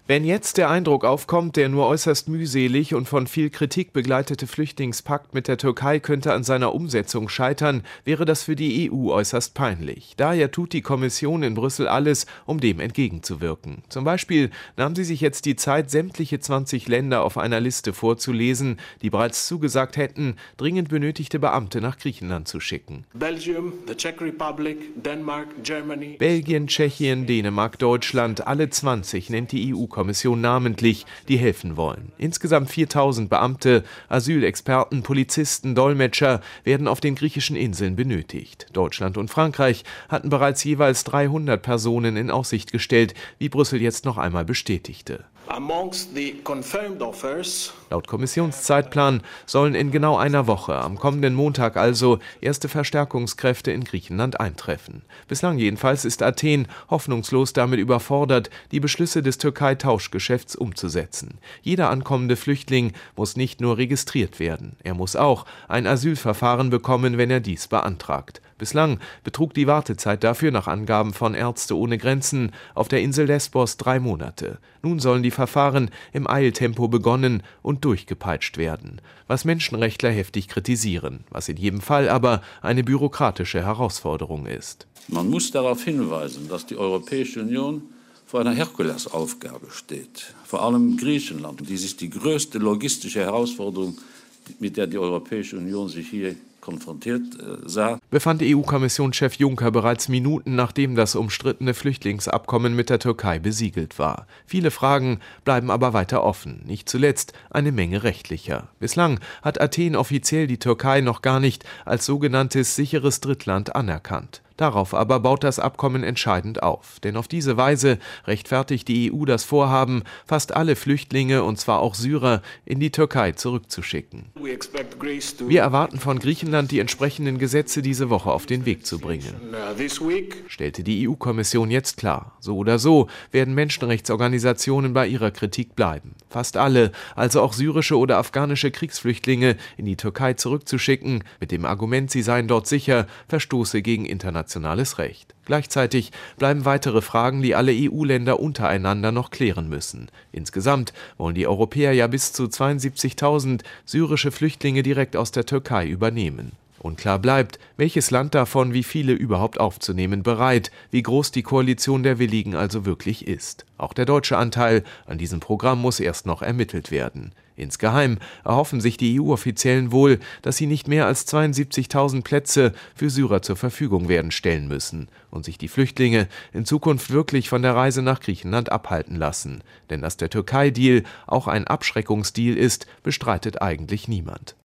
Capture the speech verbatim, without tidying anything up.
Wenn jetzt der Eindruck aufkommt, der nur äußerst mühselig und von viel Kritik begleitete Flüchtlingspakt mit der Türkei könnte an seiner Umsetzung scheitern, wäre das für die E U äußerst peinlich. Daher tut die Kommission in Brüssel alles, um dem entgegenzuwirken. Zum Beispiel nahm sie sich jetzt die Zeit, sämtliche zwanzig Länder auf einer Liste vorzulesen, die bereits zugesagt hätten, dringend benötigte Beamte nach Griechenland zu schicken. Belgium, the Czech Republic, Denmark, Germany. Belgien, Tschechien, Dänemark, Deutschland, alle zwanzig nennt die E U-Kommission namentlich, die helfen wollen. Insgesamt viertausend Beamte, Asylexperten, Polizisten, Dolmetscher werden auf den griechischen Inseln benötigt. Deutschland und Frankreich hatten bereits jeweils dreihundert Personen in Aussicht gestellt, wie Brüssel jetzt noch einmal bestätigte. Amongst the confirmed offers, Laut Kommissionszeitplan sollen in genau einer Woche, am kommenden Montag also, erste Verstärkungskräfte in Griechenland eintreffen. Bislang jedenfalls ist Athen hoffnungslos damit überfordert, die Beschlüsse des Türkei-Tauschgeschäfts umzusetzen. Jeder ankommende Flüchtling muss nicht nur registriert werden, er muss auch ein Asylverfahren bekommen, wenn er dies beantragt. Bislang betrug die Wartezeit dafür nach Angaben von Ärzte ohne Grenzen auf der Insel Lesbos drei Monate. Nun sollen die Verfahren im Eiltempo begonnen und durchgepeitscht werden, was Menschenrechtler heftig kritisieren, was in jedem Fall aber eine bürokratische Herausforderung ist. Man muss darauf hinweisen, dass die Europäische Union vor einer Herkulesaufgabe steht, vor allem Griechenland. Dies ist die größte logistische Herausforderung, mit der die Europäische Union sich hier konfrontiert äh, sah, befand E U-Kommissionschef Juncker bereits Minuten nachdem das umstrittene Flüchtlingsabkommen mit der Türkei besiegelt war. Viele Fragen bleiben aber weiter offen, nicht zuletzt eine Menge rechtlicher. Bislang hat Athen offiziell die Türkei noch gar nicht als sogenanntes sicheres Drittland anerkannt. Darauf aber baut das Abkommen entscheidend auf, denn auf diese Weise rechtfertigt die E U das Vorhaben, fast alle Flüchtlinge, und zwar auch Syrer, in die Türkei zurückzuschicken. Wir erwarten von Griechenland, die entsprechenden Gesetze diese Woche auf den Weg zu bringen, stellte die E U-Kommission jetzt klar. So oder so werden Menschenrechtsorganisationen bei ihrer Kritik bleiben. Fast alle, also auch syrische oder afghanische Kriegsflüchtlinge, in die Türkei zurückzuschicken, mit dem Argument, sie seien dort sicher, verstoße gegen internationale Nationales Recht. Gleichzeitig bleiben weitere Fragen, die alle E U-Länder untereinander noch klären müssen. Insgesamt wollen die Europäer ja bis zu zweiundsiebzigtausend syrische Flüchtlinge direkt aus der Türkei übernehmen. Unklar bleibt, welches Land davon wie viele überhaupt aufzunehmen bereit, wie groß die Koalition der Willigen also wirklich ist. Auch der deutsche Anteil an diesem Programm muss erst noch ermittelt werden. Insgeheim erhoffen sich die E U-Offiziellen wohl, dass sie nicht mehr als zweiundsiebzigtausend Plätze für Syrer zur Verfügung werden stellen müssen und sich die Flüchtlinge in Zukunft wirklich von der Reise nach Griechenland abhalten lassen. Denn dass der Türkei-Deal auch ein Abschreckungsdeal ist, bestreitet eigentlich niemand.